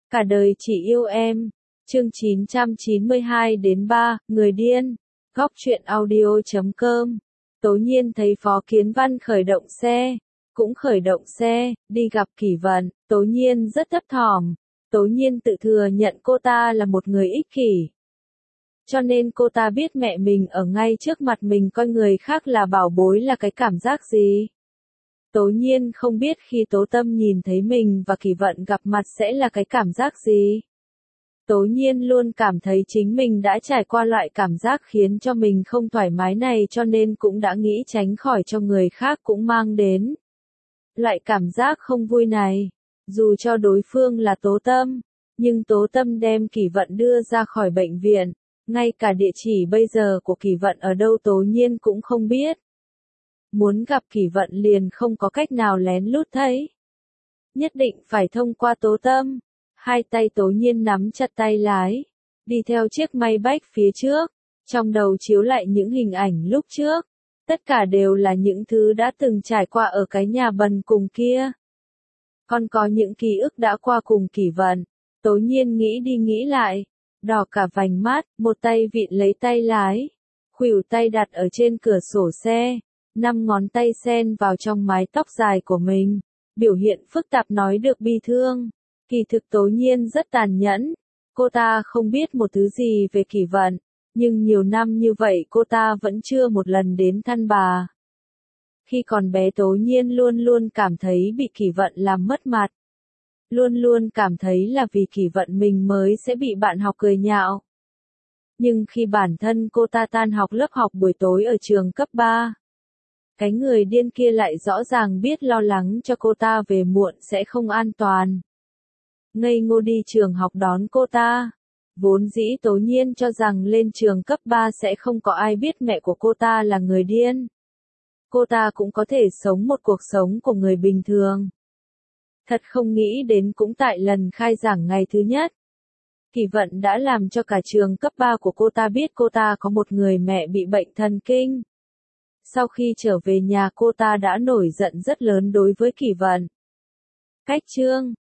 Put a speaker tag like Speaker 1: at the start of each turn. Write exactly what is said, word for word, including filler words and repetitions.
Speaker 1: Cả đời chỉ yêu em. Chương chín trăm chín mươi hai đến ba, người điên. Góc truyện audio chấm com. Tố Nhiên thấy Phó Kiến Văn khởi động xe, cũng khởi động xe, đi gặp Kỷ Vận. Tố Nhiên rất thấp thỏm. Tố Nhiên tự thừa nhận cô ta là một người ích kỷ. Cho nên cô ta biết mẹ mình ở ngay trước mặt mình coi người khác là bảo bối là cái cảm giác gì. Tố Nhiên không biết khi Tố Tâm nhìn thấy mình và Kỷ Vận gặp mặt sẽ là cái cảm giác gì. Tố Nhiên luôn cảm thấy chính mình đã trải qua loại cảm giác khiến cho mình không thoải mái này cho nên cũng đã nghĩ tránh khỏi cho người khác cũng mang đến. Loại cảm giác không vui này, dù cho đối phương là Tố Tâm, nhưng Tố Tâm đem Kỷ Vận đưa ra khỏi bệnh viện, ngay cả địa chỉ bây giờ của Kỷ Vận ở đâu Tố Nhiên cũng không biết. Muốn gặp Kỷ Vận liền không có cách nào lén lút thấy. Nhất định phải thông qua Tố Tâm. Hai tay Tố Nhiên nắm chặt tay lái, đi theo chiếc Maybach phía trước, trong đầu chiếu lại những hình ảnh lúc trước. Tất cả đều là những thứ đã từng trải qua ở cái nhà bần cùng kia. Còn có những ký ức đã qua cùng Kỷ Vận. Tố Nhiên nghĩ đi nghĩ lại, đỏ cả vành mắt, một tay vịn lấy tay lái, khuỷu tay đặt ở trên cửa sổ xe, năm ngón tay xen vào trong mái tóc dài của mình, biểu hiện phức tạp nói được bi thương. Kỳ thực Tố Nhiên rất tàn nhẫn, cô ta không biết một thứ gì về Kỷ Vận, nhưng nhiều năm như vậy cô ta vẫn chưa một lần đến thăm bà. Khi còn bé Tố Nhiên luôn luôn cảm thấy bị Kỷ Vận làm mất mặt. Luôn luôn cảm thấy là vì Kỷ Vận mình mới sẽ bị bạn học cười nhạo. Nhưng khi bản thân cô ta tan học lớp học buổi tối ở trường cấp ba, cái người điên kia lại rõ ràng biết lo lắng cho cô ta về muộn sẽ không an toàn. Ngây ngô đi trường học đón cô ta. Vốn dĩ Tố Nhiên cho rằng lên trường cấp ba sẽ không có ai biết mẹ của cô ta là người điên. Cô ta cũng có thể sống một cuộc sống của người bình thường. Thật không nghĩ đến cũng tại lần khai giảng ngày thứ nhất. Kỷ Vận đã làm cho cả trường cấp ba của cô ta biết cô ta có một người mẹ bị bệnh thần kinh. Sau khi trở về nhà cô ta đã nổi giận rất lớn đối với Kỷ Vận. Cách chương